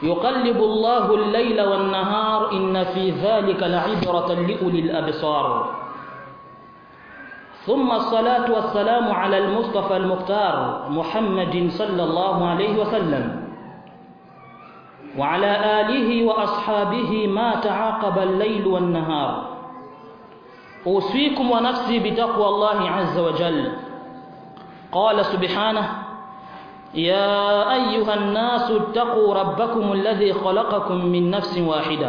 يقلب الله الليل والنهار إن في ذلك لعبرة لأولي الأبصار. ثم الصلاة والسلام على المصطفى المختار محمد صلى الله عليه وسلم وعلى آله وأصحابه ما تعاقب الليل والنهار. أوصيكم ونفسي بتقوى الله عز وجل. قال سبحانه: يا أيها الناس اتقوا ربكم الذي خلقكم من نفس واحدة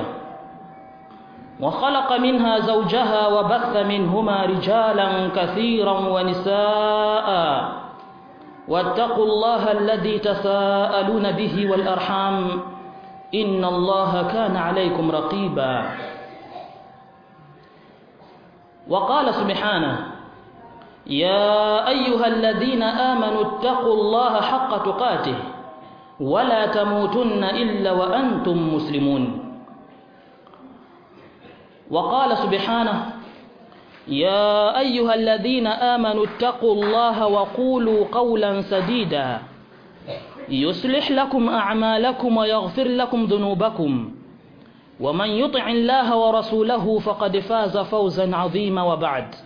وخلق منها زوجها وبث منهما رجالا كثيرا ونساء واتقوا الله الذي تساءلون به والأرحام إن الله كان عليكم رقيبا. وقال سبحانه: يا أيها الذين آمنوا اتقوا الله حق تقاته ولا تموتن إلا وأنتم مسلمون. وقال سبحانه: يا أيها الذين آمنوا اتقوا الله وقولوا قولا سديدا يصلح لكم أعمالكم ويغفر لكم ذنوبكم ومن يطع الله ورسوله فقد فاز فوزا عظيما. وبعد،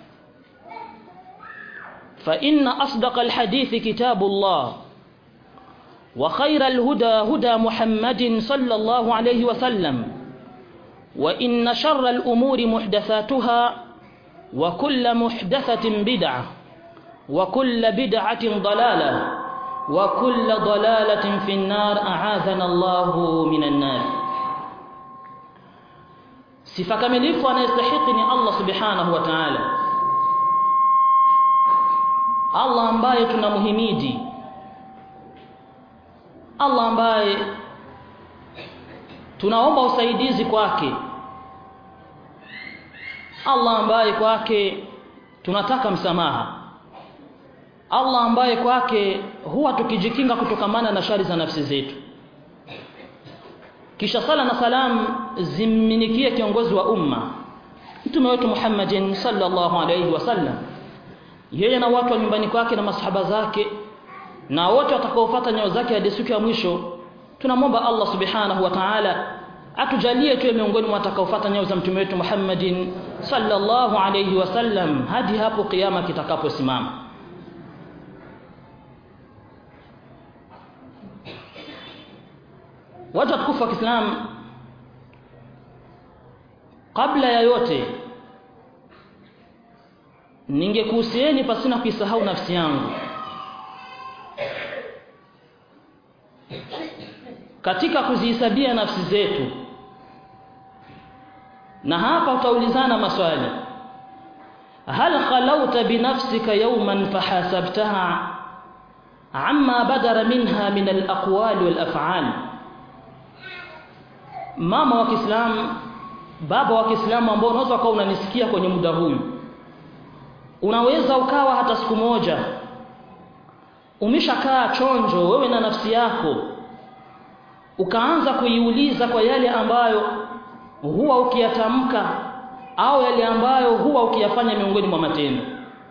فإن أصدق الحديث كتاب الله وخير الهدى هدى محمد صلى الله عليه وسلم وإن شر الأمور محدثاتها وكل محدثة بدعة وكل بدعة ضلالة وكل ضلالة في النار أعاذنا الله من النار. sifa kamilifu anayestahili ni Allah subhanahu wa ta'ala, Allah ambaye tunamuhimidi, Allah ambaye tunaomba usaidizi kwake, Allah ambaye kwake tunataka msamaha, Allah ambaye kwake huwa tukijikinga kutokamana na shari za nafsi zetu. Kisha sala na salam zimminikie kiongozi wa umma mtume wetu Muhammadin sallallahu alayhi wasallam, yeye na watu wa nyumbani kwake na masahaba zake na wote watakaofuata nyayo zake hadi siku ya mwisho. Tunamwomba Allah subhanahu wa ta'ala atujalie tuwe miongoni mwa watakaofuata nyayo za mtume wetu Muhammadin sallallahu alayhi wasallam hadi hapo kiyama kitakaposimama. Watu watukufu wa Kiislamu, kabla ya yote ningekuhusieni pasina kuisahau nafsi yangu katika kuzihesabia nafsi zetu. Na hapa utaulizana maswali: hal khalawta binafsika yawman fahasabtaha amma badara minha min al-aqwali wal-af'al? Mama wa Kiislamu, baba wa Kiislamu ambao unaweza ukawa unanisikia kwenye muda huu, unaweza ukawa hata siku moja umeshakaa chonjo wewe na nafsi yako, ukaanza kuiuliza kwa yale ambayo huwa ukiyatamka au yale ambayo huwa ukiyafanya miongoni mwa matendo.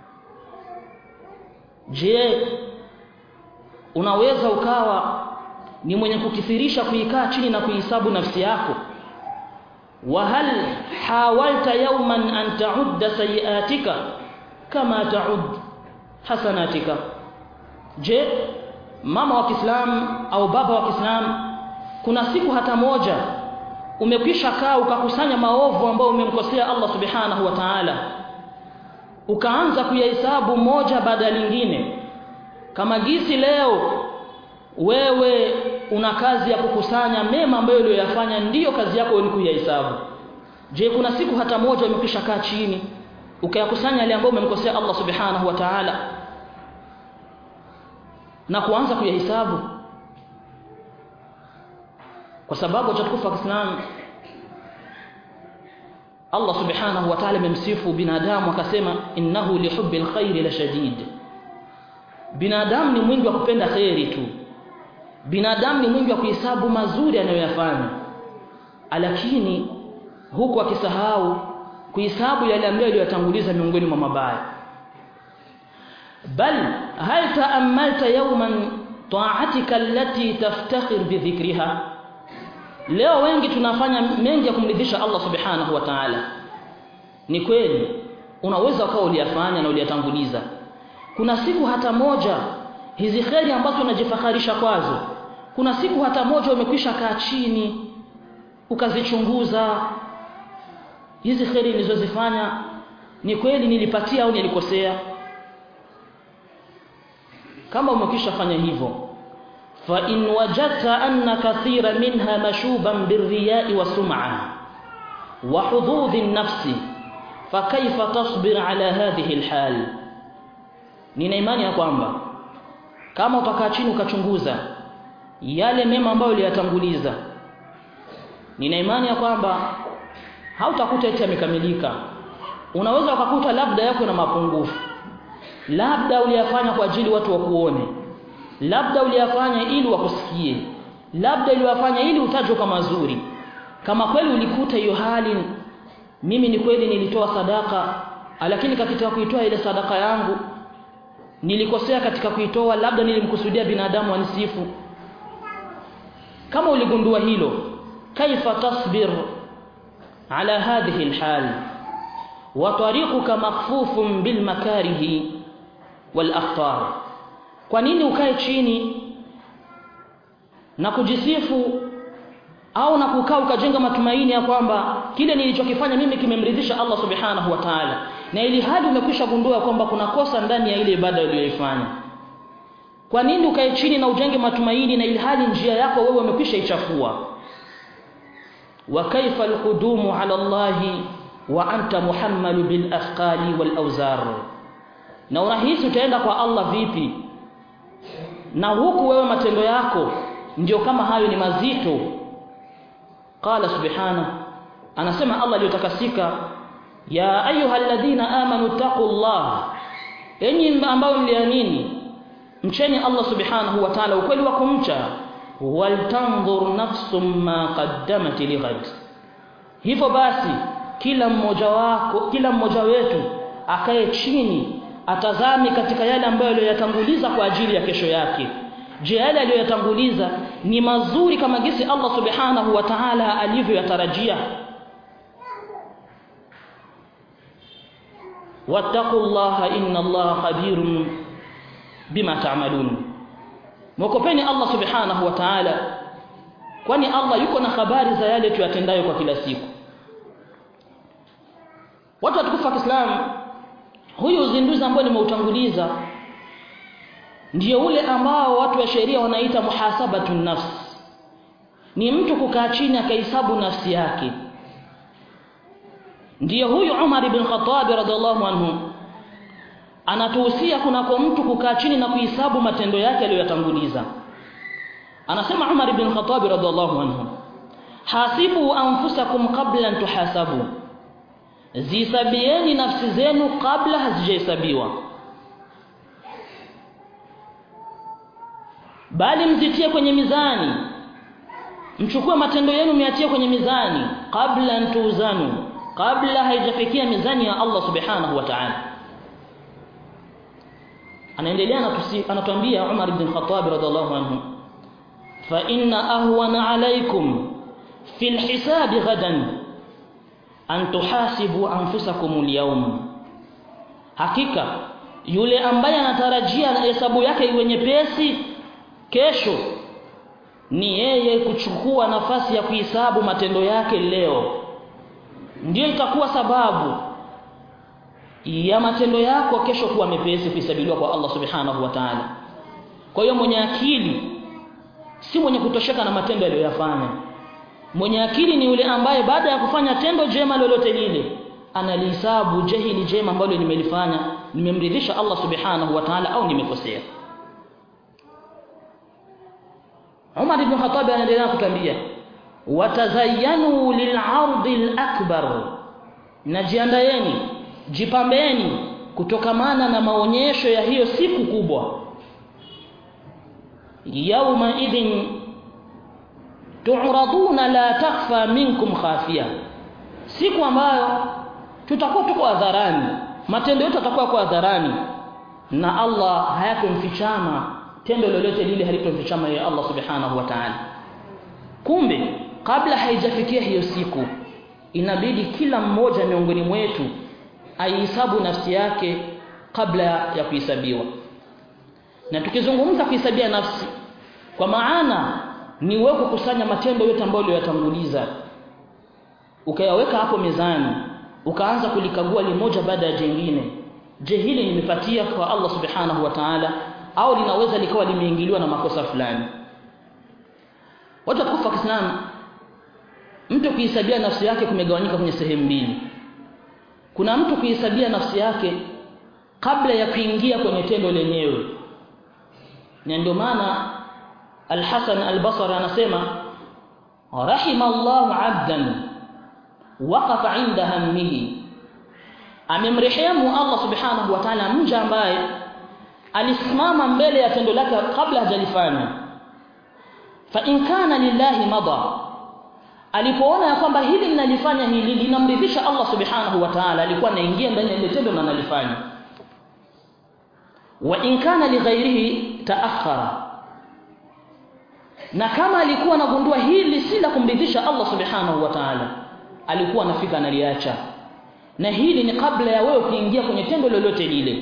Je, unaweza ukawa ni mwenye kukithirisha kuikaa chini na kuhesabu nafsi yako? Wa hal hawalta yawman an ta'udda sayiatika kama ta'ud hasanatika? Je, mama wa Kiislamu au baba wa Kiislamu, kuna siku hata moja umekwisha kaa ukakusanya maovu ambayo umemkosea Allah subhanahu wa ta'ala, ukaanza kuyahesabu moja baada ya lingine? Kama gisi leo wewe una kazi ya kukusanya mema ambayo uliyofanya, ndiyo kazi yako ni kuyahesabu. Je, kuna siku hata moja umekwisha kaa chini ukayakusanya yale ambayo umemkosea Allah subhanahu wa ta'ala na kuanza kuyahesabu? Kwa sababu tukufu wa Kiislamu, Allah subhanahu wa ta'ala amemsifu binadamu akasema, innahu lihubbil khairi la shadid. Binadamu ni mwingi wa kupenda khairi tu, binadamu ni mwingi wa kuhesabu mazuri anayoyafanya, lakini huku akisahau kuhesabu yale ambayo aliyotanguliza miongoni mwa mabaya. Bal hal ta'ammalta yawman ta'atika allati taftakhir bi dhikriha? Leo wengi tunafanya mengi ya kumridhisha Allah subhanahu wa ta'ala. Ni kweli unaweza ukawa uliyafanya na uliyatanguliza. Kuna siku hata moja hizi kheri ambazo unajifakharisha kwazo, kuna siku hata moja umekwisha kaa chini ukazichunguza, hizi kheri nilizozifanya ni kweli nilipatia au nilikosea? Kama umekwisha fanya hivyo, fa in wajadta anna kathira minha mashuban birriya'i wa sum'a wa hududhi an-nafsi fa kayfa tasbir ala hadhihi al-hal. Nina imani ya kwamba kama utakaa chini ukachunguza yale mema ambayo uliyatanguliza, nina imani ya kwamba hautakuta eti yamekamilika. Unaweza ukakuta labda yako na mapungufu, labda uliyafanya kwa ajili watu wakuone, labda uliyafanya ili wakusikie, labda uliyafanya ili utajwe kama mazuri. Kama kweli ulikuta hiyo hali, mimi ni kweli nilitoa sadaka, lakini katika kuitoa ile sadaka yangu nilikosea katika kuitoa, labda nilimkusudia binadamu anisifu. Kama uligundua hilo, kaifa tasbir ala hadhihi alhal wa tariquka makhfufun bil makarihi wal akhtar. Kwa nini ukae chini na kujisifu au na kukaa ukajenga matumaini ya kwamba kile nilichokifanya mimi kimemridhisha Allah subhanahu wa ta'ala, na ili hali umekwisha gundua kwamba kuna kosa ndani ya ile ibada uliyoifanya? Kwa nini ukae chini na ujenge matumaini na ili hali njia yako wewe umekwisha ichafua? Wa kaifa alqudumu ala Allah wa anta muhammalu bil athqali wal awzar. Na unahisi utaenda kwa Allah vipi na huku wewe matendo yako ndio kama hayo ni mazito? Qala subhanahu, anasema Allah aliyotakasika, ya ayyuhalladhina amanu taqullah, enyi ambao mliamini mcheni Allah subhanahu wa ta'ala ukweli wa kumcha, waltanzur nafsum ma qaddamat lighad. Hivyo basi kila mmoja wetu akae chini atazami katika yale ambayo aliyoyatanguliza kwa ajili ya kesho yake. Je, yale aliyoyatanguliza ni mazuri kama gisi Allah subhanahu wa ta'ala alivyoyatarajia? wattaqullaha innallaha khabirun bima ta'malun. Mwokopeni Allah subhanahu wa ta'ala, kwani Allah yuko na habari za yale tuyatendayo kwa kila siku. Watu watukufu wa Kiislamu, huyu uzinduzi ambao nimeutanguliza ndio ule ambao watu wa sheria wanaita muhasabatun nafs. Ni mtu kukaa chini akahesabu nafsi yake. Ndio huyu Umar ibn Khattab radhiallahu anhu anatuhusia kunako mtu kukaa chini na kuhesabu matendo yake aliyoyatanguliza. Anasema Umar ibn Khattab radhiallahu anhu, hasibu anfusakum qabla an tuhasabu, zisabieni nafsi zenu kabla hazijahesabiwa, bali mzitie kwenye mizani, mchukue matendo yenu miatie kwenye mizani, kabla an tuzanu, kabla haijafikia mizani ya Allah subhanahu wa ta'ala. Anaendelea anatuambia Umar ibn Khattab radhiallahu anhu, fa inna ahwana alaykum fil hisabi ghadan an tuhasibu anfusakum al-yawm. Hakika yule ambaye anatarajia hesabu yake iwe nyepesi kesho ni yeye kuchukua nafasi ya kuhesabu matendo yake leo. Ndio itakuwa sababu ya matendo yako kesho kuwa mepesi kuhesabiwa kwa Allah subhanahu wa ta'ala. Kwa hiyo mwenye akili si mwenye kutosheka na matendo aliyoyafanya. Mwenye akili ni yule ambaye baada ya kufanya tendo jema lolote lile analihesabu, je, hili jema ambalo nimelifanya nimemridhisha Allah subhanahu wa ta'ala au nimekosea? Umar ibn Khattab anaendelea kutuambia, watazayyanu lil'ardi al-akbar, najiandaeni, jipambeni kutokamana na maonyesho ya hiyo siku kubwa. Yawma idhin tu'raduna la takhfa minkum khafiya, siku ambayo tutakuwa tuko hadharani, matendo yetu yatakuwa kwa hadharani na Allah hayatomfichama, tendo lolote lile halitomfichama ya Allah subhanahu wa ta'ala. Kumbe kabla haijafikia hiyo siku inabidi kila mmoja miongoni mwetu aihesabu nafsi yake kabla ya kuhesabiwa. Na tukizungumza kuhesabia nafsi, kwa maana ni wewe kukusanya matendo yote ambayo uliyotanguliza, ukayaweka hapo mezani, ukaanza kulikagua limoja baada ya jingine. Je, hili nimepatia kwa Allah subhanahu wa ta'ala au linaweza likawa limeingiliwa na makosa fulani? Watu wa Kiislamu, mtu kuhesabia nafsi yake kumegawanyika kwenye sehemu mbili. Kuna mtu kuhesabia nafsi yake kabla ya kuingia kwenye tendo lenyewe. Na ndio maana Al-Hasan Al-Basri anasema rahimallahu 'abdan waqafa 'inda hammihi, amemrehemu Allah subhanahu wa ta'ala mja ambaye alisimama mbele ya tendo lake kabla hajalifanya. Fa in kana lillahi madha, alipoona ya kwamba hili ninalifanya hili linamridhisha Allah subhanahu wa ta'ala, alikuwa anaingia ndani ya tendo na analifanya. Wa in kana li ghairihi ta'akhkhara, na kama alikuwa anagundua hili si la kumridhisha Allah subhanahu wa ta'ala, alikuwa anafika analiacha. Na hili ni kabla ya wewe kuingia kwenye tendo lolote lile.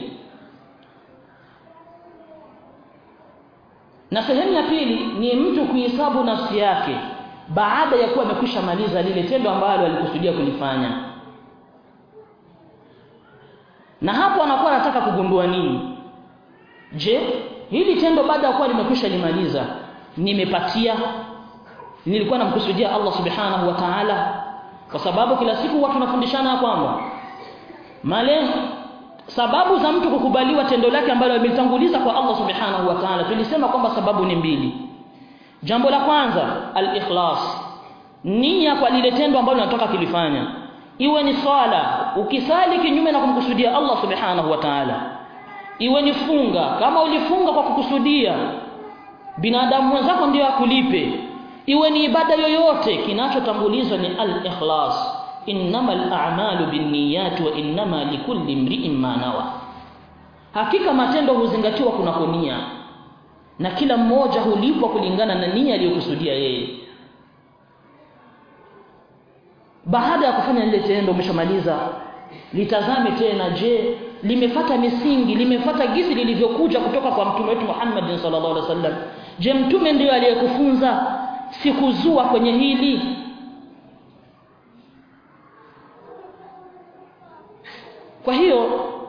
Na sehemu ya pili ni mtu kuhesabu nafsi yake baada ya kuwa amekwisha maliza lile tendo ambalo alikusudia kulifanya. Na hapo anakuwa anataka kugundua nini? Je, hili tendo baada ya kuwa limekwisha limaliza nimepatia, nilikuwa namkusudia Allah subhanahu wa ta'ala? Kwa sababu kila siku watu wanafundishana kwamba malengo, sababu za mtu kukubaliwa tendo lake ambalo ametanguliza kwa Allah subhanahu wa ta'ala, tulisema kwamba sababu ni mbili. Jambo la kwanza al-ikhlas, nia kwa lile tendo ambalo unataka kulifanya. Iwe ni swala, ukisali kinyume na kumkusudia Allah subhanahu wa ta'ala. Iwe ni funga, kama ulifunga kwa kukusudia binadamu wenzako ndio akulipe. Iwe ni ibada yoyote, kinachotangulizwa ni al-ikhlas. Innamal a'malu binniyat wa innama likulli imri'in ma nawa. Hakika matendo huzingatiwa kuna nia, na kila mmoja hulipwa kulingana na nia aliyokusudia yeye. Baada ya kufanya lile tendo umeshamaliza, litazame tena, je, limefuata misingi, limefuata gisi lilivyokuja kutoka kwa mtume wetu Muhammad sallallahu alaihi wasallam? Je, mtume ndiye aliyekufunza sikuzua kwenye hili? Kwa hiyo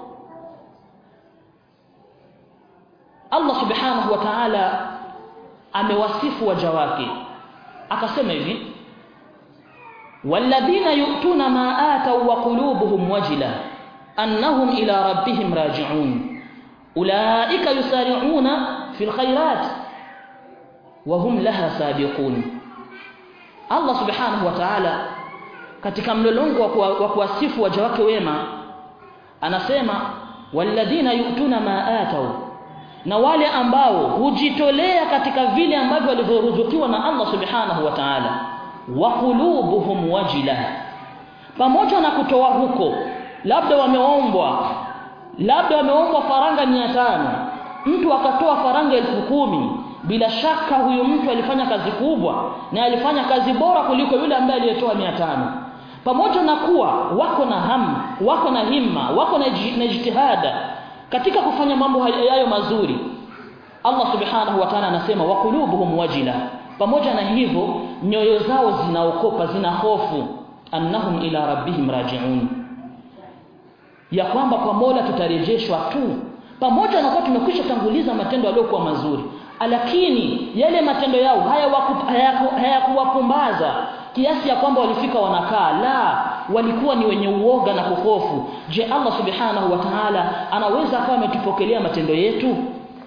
Allah subhanahu wa ta'ala amewasifu waja wake akasema hivi, walladhina yu'tuna ma atau wa qulubuhum wajila annahum ila rabbihim raji'un ulaika yusari'una fil khairat wa hum laha sabiqun. Allah subhanahu wa ta'ala katika mlolongo wa kuwasifu waja wake wema anasema walladhina yu'tuna ma atau, na wale ambao hujitolea katika vile ambavyo walivyoruzukiwa na Allah subhanahu wa ta'ala, wa qulubuhum wajila, pamoja na kutoa huko, labda wameombwa faranga 500, mtu akatoa faranga 10,000, bila shaka huyo mtu alifanya kazi kubwa na alifanya kazi bora kuliko yule ambaye aliyetoa 500. Pamoja na kuwa wako na hamu, wako na himma, wako na jitihada katika kufanya mambo hayo mazuri, Allah subhanahu wa ta'ala anasema wa qulubuhum wajila, pamoja na hivyo nyoyo zao zinaokopa, zina hofu, annahum ila rabbihim raji'un, ya kwamba kwa Mola tutarejeshwa tu. Pamoja na kuwa tumekwisha tanguliza matendo yaliyokuwa mazuri, lakini yale matendo yao hayakuwapumbaza kiasi ya kwamba walifika wanakaa, la, walikuwa ni wenye uoga na kuhofu. Je, Allah subhanahu wa ta'ala anaweza kama ametupokelea matendo yetu?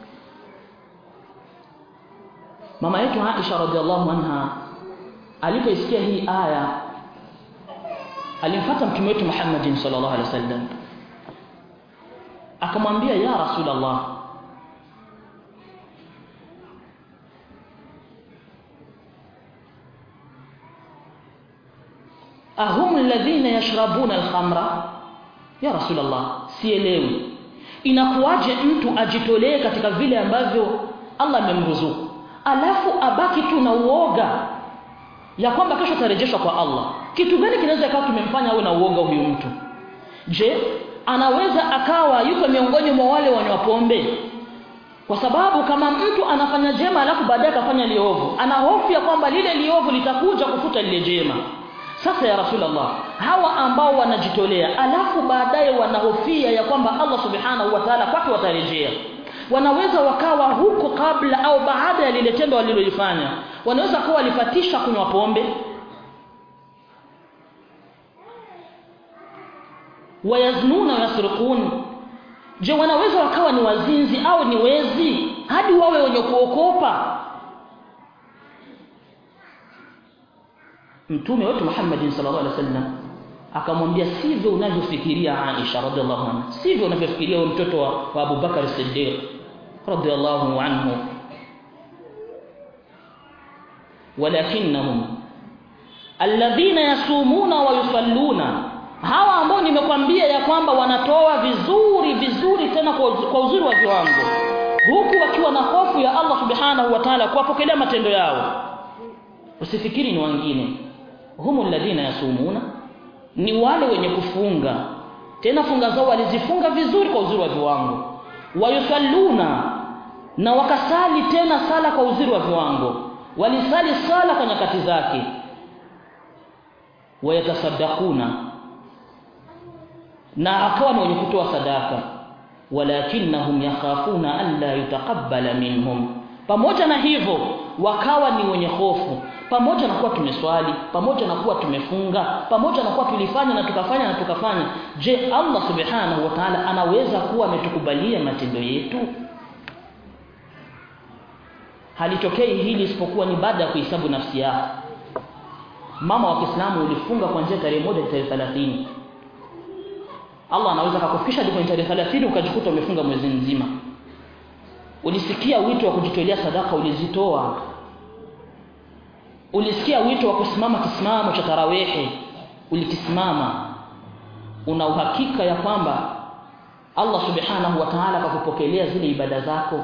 Mama yetu Aisha radhiallahu anha alipoisikia hii aya alimfuata mtume wetu Muhammad sallallahu alaihi wasallam akamwambia, ya Rasulullah, ahum alladhina yashrabuna alkhamra? Ya Rasulullah, sielewi inakuwaje mtu ajitolee katika vile ambavyo Allah amemruzuku alafu abaki tu na uoga ya kwamba kesho atarejeshwa kwa Allah, kitu gani kinaweza ikawa kimemfanya awe na uoga huyu mtu? Je, anaweza akawa yuko miongoni mwa wale wanywa pombe? Kwa sababu kama mtu anafanya jema alafu baadaye akafanya liovu, ana hofu ya kwamba lile liovu litakuja kufuta lile jema. Sasa ya Rasulullah, hawa ambao wanajitolea alafu baadaye wanahofia ya kwamba Allah subhanahu wa ta'ala kwake watarejea, wanaweza wakawa huko kabla au baada ya lile tendo walilolifanya, wanaweza kuwa walifatisha kunywa pombe, wayaznuna yasrukun. Je, wanaweza wakawa ni wazinzi au ni wezi hadi wawe wenye kuokopa? Mtume wetu Muhammad sallallahu alaihi wasallam akamwambia, sivyo unavyofikiria Aisha radhiallahu anha, sivyo unavyofikiria mtoto wa Abu Bakar Siddiq radhiallahu anhu, walakinnahum alladhina yasumuna wa yusalluna, hawa ambao nimekwambia ya kwamba wanatoa vizuri tena kwa uzuri wa viwango, huku wakiwa na hofu ya Allah subhanahu wa ta'ala kuwapokelea matendo yao. Usifikiri ni wengine. Humu alladhina yasumuna, ni wale wenye kufunga, tena funga zao walizifunga vizuri kwa uzuri wa viwango. Wayusalluna, na wakasali tena sala kwa uzuri wa viwango, walisali sala kwa nyakati zake. Wayatasaddaquna, na akawa ni wenye kutoa sadaka. Walakinnahum yakhafuna an la yutaqabbala minhum, pamoja na hivyo wakawa ni wenye hofu, pamoja na kuwa tumeswali, pamoja na kuwa tumefunga, pamoja na kuwa tulifanya na tukafanya, je, Allah subhanahu wa ta'ala anaweza kuwa ametukubalia matendo yetu? Halitokei hili isipokuwa ni baada ya kuhesabu nafsi yako. Mama wa Kiislamu, ulifunga kuanzia tarehe 1 hadi tarehe 30. Allah anaweza kukufikisha hadi tarehe 30 ukajikuta umefunga mwezi mzima. Ulisikia wito wa kujitolea sadaka, ulizitoa. Ulisikia wito wa kusimama kisimamo cha tarawehe, ulikisimama. Una uhakika ya kwamba Allah subhanahu wa ta'ala akakupokelea zile ibada zako?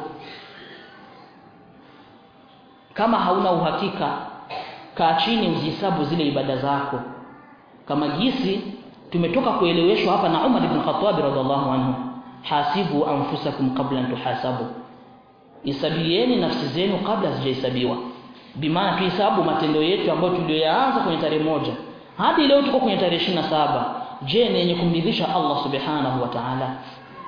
Kama hauna uhakika, kaa chini uzihesabu zile ibada zako, kama jinsi tumetoka kueleweshwa hapa na Umar ibn Khattab radhiallahu anhu, hasibu anfusakum qabla an tuhasabu, isabieni nafsi zenu kabla hazijahesabiwa. Bimaana tuhesabu matendo yetu ambayo tuliyoanza kwenye tarehe 1 hadi leo tuko kwenye tarehe 27. Je, ni yenye kumridhisha Allah subhanahu wa ta'ala?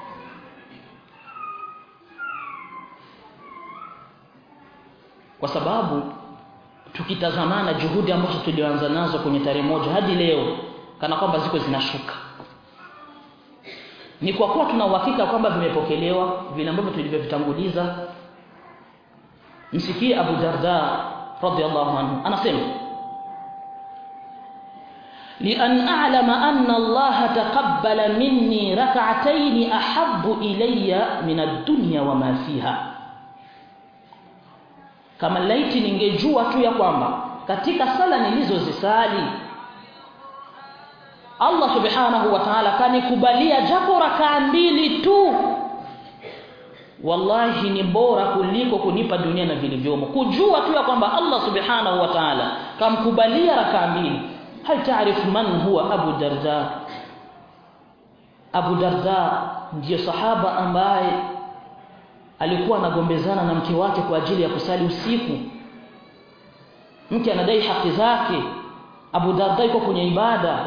Kwa sababu tukitazamana juhudi ambazo tulianza nazo kwenye tarehe 1 hadi leo, kana kwamba ziko zinashuka. Ni kwa kuwa tuna uhakika kwamba vimepokelewa vile ambavyo tulivyovitanguliza. Msikie Abu Darda radhiyallahu anhu anasema, لأن أعلم أن الله تقبل مني ركعتين أحب إلي من الدنيا وما فيها. Kama laiti ningejua tu ya kwamba katika sala nilizozisali Allah subhanahu wa ta'ala kanikubalia japo rakaa 2 tu, wallahi ni bora kuliko kunipa dunia na vilivyomo. Kujua tu ya kwamba Allah subhanahu wa ta'ala kamkubalia rakaa 2. Hal taarifu man huwa Abu Darda? Abu Darda ndiye sahaba ambaye alikuwa anagombezana na mke wake kwa ajili ya kusali usiku. Mke anadai haki zake, Abu Darda yuko kwenye ibada.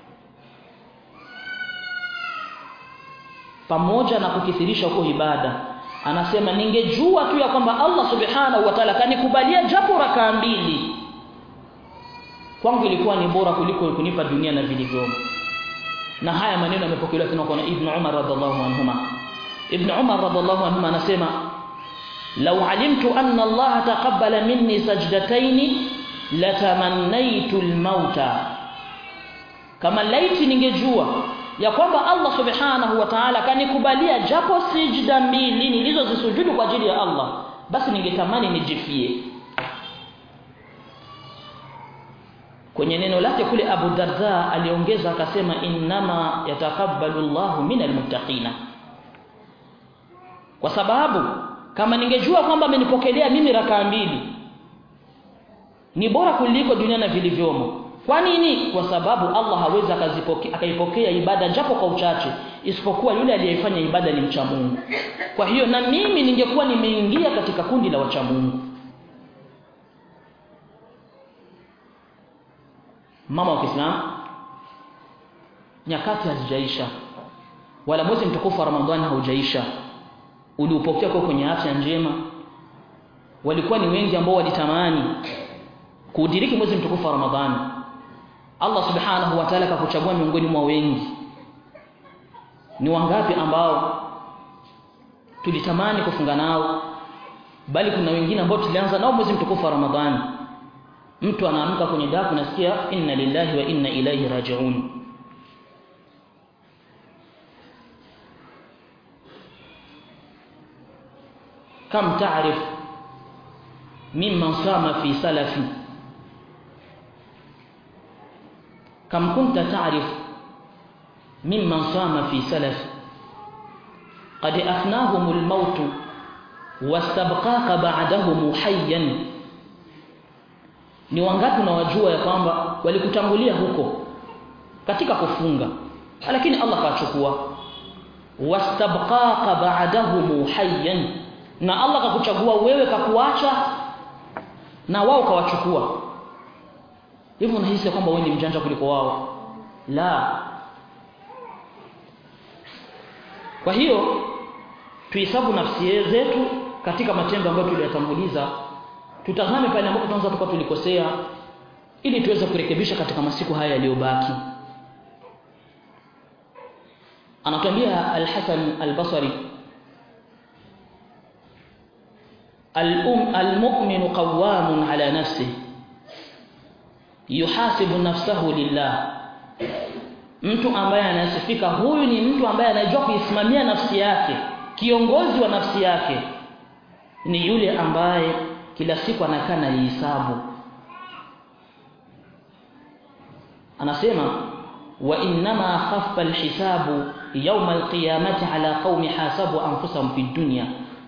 Pamoja na kukithirisha kwa ibada, anasema ningejua tu ya kwamba Allah subhanahu wa ta'ala kanikubalia japo rakaa 2, kwangu ilikuwa ni bora kuliko kunipa dunia na vilivyomo. Na haya maneno yamepokelewa tena kwa Ibn Umar radhiallahu anhuma. Ibn Umar radhiallahu anhuma anasema, law alimtu anna Allah taqabbala minni sajdatayn latamannaytu al-mauta, kama laiti ningejua ya kwamba Allah subhanahu wa ta'ala kanikubalia japo sijda 2 nilizozisujudu kwa ajili ya Allah, basi ningetamani nijifie. Kwenye neno lake kule Abu Darda aliongeza akasema, innama yatakabbalu Allahu minal muttaqina, kwa sababu kama ningejua kwamba amenipokelea mimi rakaa 2 ni bora kuliko dunia na vilivyomo. Kwa nini? Kwa sababu Allah hawezi akaipokea ibada japo kwa uchache, isipokuwa yule aliyefanya ibada ni mcha Mungu. Kwa hiyo na mimi ningekuwa nimeingia katika kundi la wacha Mungu. Mama wa Kiislamu, nyakati hazijaisha wala mwezi mtukufu wa Ramadhani haujaisha. Uliupokea kwa kwenye afya njema. Walikuwa ni wengi ambao walitamani kuudiriki mwezi mtukufu wa Ramadhani. Allah subhanahu wa ta'ala akakuchagua miongoni mwa wengi. Ni wangapi ambao tulitamani kufunga nao, bali kuna wengine ambao tulianza nao mwezi mtukufu wa Ramadhani. Mtu anaamka kwenye daku nasikia inna lillahi wa inna ilaihi raji'un. Kam ta'rif mimman sama fi salafi, kam kunta ta'rif mimman sama fi salafi qad afnahum al-maut wastabqaka ba'dahum hayyan. Ni wangapi unawajua ya kwamba walikutangulia huko katika kufunga, lakini Allah kachukua. Wastabqaka ba'dahum hayyan, na Allah kakuchagua wewe, kakuacha na wao kawachukua. Hivyo unahisi kwamba wewe ni mjanja kuliko wao? La. Kwa hiyo tuhesabu nafsi zetu katika matendo ambayo tuliyatanguliza. Tutazame pale ambapo tunaanza tukao tulikosea, ili tuweze kurekebisha katika masiku haya yaliyobaki. Anatuambia Al-Hasan Al-Basri, al-mu'minu qawwamun ala nafsihi yuhasibu nafsahu lillah. Mtu ambaye anasifika, huyu ni mtu ambaye anajua kuisimamia nafsi yake, kiongozi wa nafsi yake, ni yule ambaye kila siku anakaa na hisabu. Anasema wa innama khaffa alhisabu yawm alqiyamati ala qaumi hasabu anfusahum fi dunya.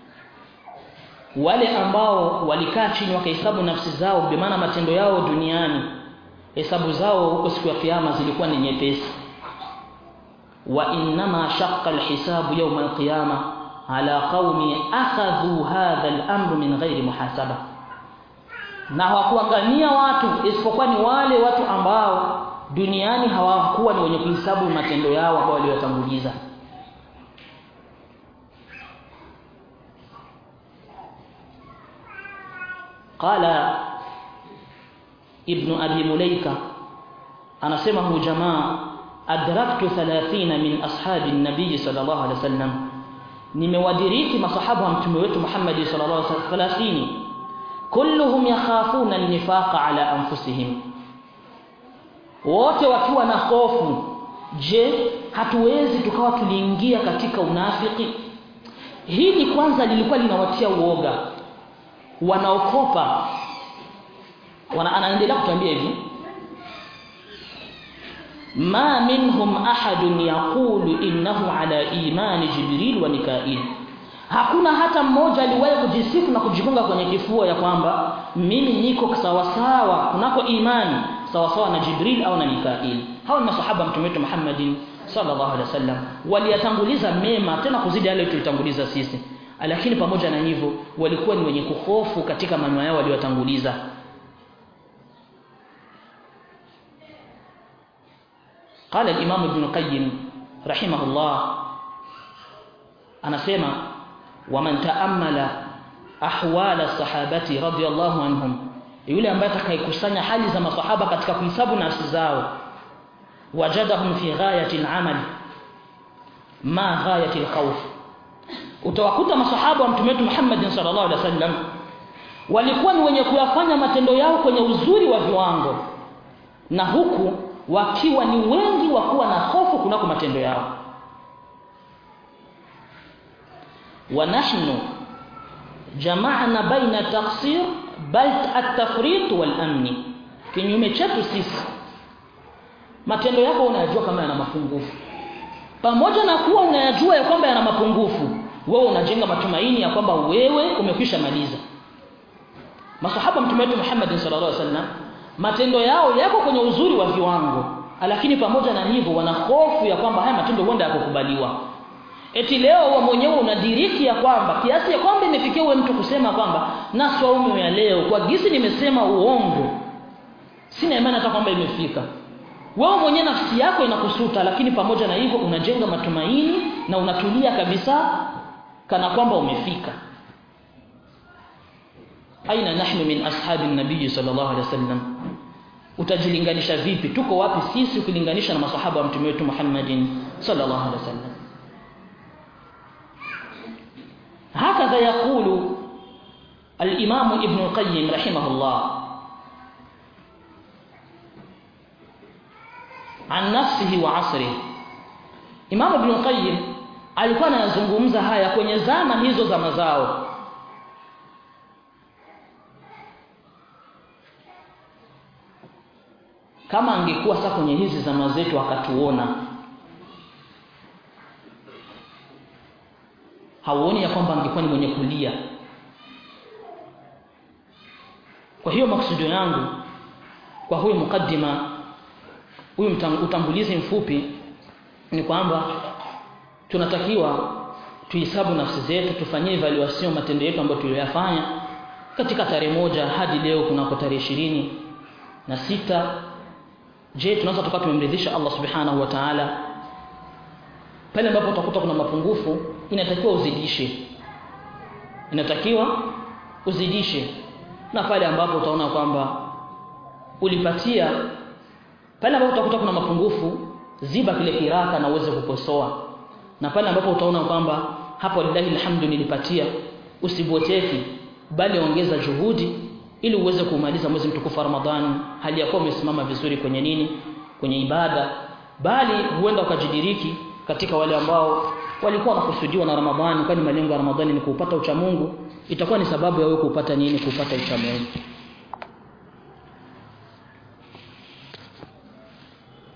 Wale ambao walikaa chini wakahesabu nafsi zao, kwa maana matendo yao duniani, hesabu zao huko siku ya kiyama zilikuwa ni nyepesi. Wa innama shaqqa alhisabu yawm alqiyamah ala qaumi akhadhu hadha al-amru min ghairi muhasaba. Na hawakuangania watu isipokuwa ni wale watu ambao duniani hawakuwa ni wenye kuhesabu matendo yao ambao waliotanguliza. Qala Ibn Abi Mulaika, anasema huyu jamaa, adraktu 30 min ashabi an-nabiy sallallahu alaihi wasallam, nimewadiriki masahaba wa mtume wetu Muhammad sallallahu alaihi wasallam 30, kulluhum yakhafuna an-nifaqa ala anfusihim, wote wakiwa na hofu. Je, hatuwezi tukawa tuliingia katika unafiki? Hili kwanza lilikuwa linawatia uoga, wanaokopa. Anaendelea kutuambia hivi, ma minhum ahadun yaqulu innahu ala imani Jibril wa Mikail. Hakuna hata mmoja aliwahi kujisifu na kujigonga kwenye kifua ya kwamba mimi niko sawa sawa kunako imani sawa sawa na Jibril au na Mikail. Hao ni masahaba mtume wetu Muhammadin sallallahu alaihi wasallam, waliyatanguliza mema tena kuzidi yale tulitanguliza sisi, lakini pamoja na hivyo walikuwa ni wenye kuhofu katika maneno yao waliotanguliza. قال الإمام ابن القيم رحمه الله، anasema waman ta'ammala ahwala sahabati radiyallahu anhum, yule ambaye atakayekusanya hali za masahaba katika kuhesabu nafsi zao, wajadahum fi ghayati al-amal ma ghayati al-khawf. Utawakuta masahaba wa mtume wetu Muhammad sallallahu alaihi wasallam walikuwa ni wenye kuyafanya matendo yao kwenye uzuri wa viwango, na huku wakiwa ni wengi wa kuwa na hofu kunako matendo yao. Wa nahnu jama'na baina taqsir bal at-tafrit wal amni. Kinyume chetu sisi, matendo yako unayajua kama yana mapungufu, pamoja na kuwa unayajua ya kwamba yana mapungufu, wewe unajenga matumaini ya kwamba wewe umekwisha maliza. Masahaba mtume wetu Muhammad sallallahu alaihi wasallam matendo yao yako kwenye uzuri wa viwango, lakini pamoja na hivyo wana hofu ya kwamba haya matendo huenda yakukubaliwa. Eti leo wewe mwenyewe unadiriki ya kwamba kiasi ya kwamba imefikia wewe mtu kusema kwamba na swaumu ya leo kwa gisi nimesema uongo, sina imani hata kwamba imefika. Wewe mwenyewe nafsi yako inakusuta, lakini pamoja na hivyo unajenga matumaini na unatulia kabisa kana kwamba umefika. Aina nahnu min ashabi nabii sallallahu alaihi wasallam? Utajilinganisha vipi? Tuko wapi sisi ukilinganisha na masahaba wa mtume wetu Muhammadin sallallahu alaihi wasallam? Hakadha yaqulu al-Imam Ibn al-Qayyim rahimahullah an nafsihi wa asrihi. Imam Ibn al-Qayyim alikuwa anazungumza haya kwenye zama hizo za mazao. Kama angekuwa sasa kwenye hizi zama zetu akatuona, hauoni ya kwamba angekuwa ni mwenye kulia. Kwa hiyo maksudi yangu kwa huyu mukaddima, huyu utangulizi mfupi, ni kwamba tunatakiwa tuhesabu nafsi zetu, tufanyie evaluation matendo yetu ambayo tuliyofanya katika tarehe moja hadi leo kunako tarehe 26. Je, tunaweza tukawa tumemridhisha Allah subhanahu wa ta'ala? Pale ambapo utakuta kuna mapungufu, inatakiwa uzidishe. Na pale ambapo utaona kwamba ulipatia, pale ambapo utakuta kuna mapungufu, ziba kile kiraka na uweze kukosoa. Na pale ambapo utaona kwamba hapo lillahi alhamdu nilipatia, usiboteki, bali ongeza juhudi ili uweze kumaliza mwezi mtukufu wa Ramadhani hali yako umesimama vizuri kwenye nini? Kwenye ibada. Bali huenda ukajidiriki katika wale ambao walikuwa wanakusudiwa na Ramadhani, kwani malengo ya Ramadhani ni kupata ucha Mungu. Itakuwa ni sababu ya wewe kupata nini? Kupata ucha Mungu.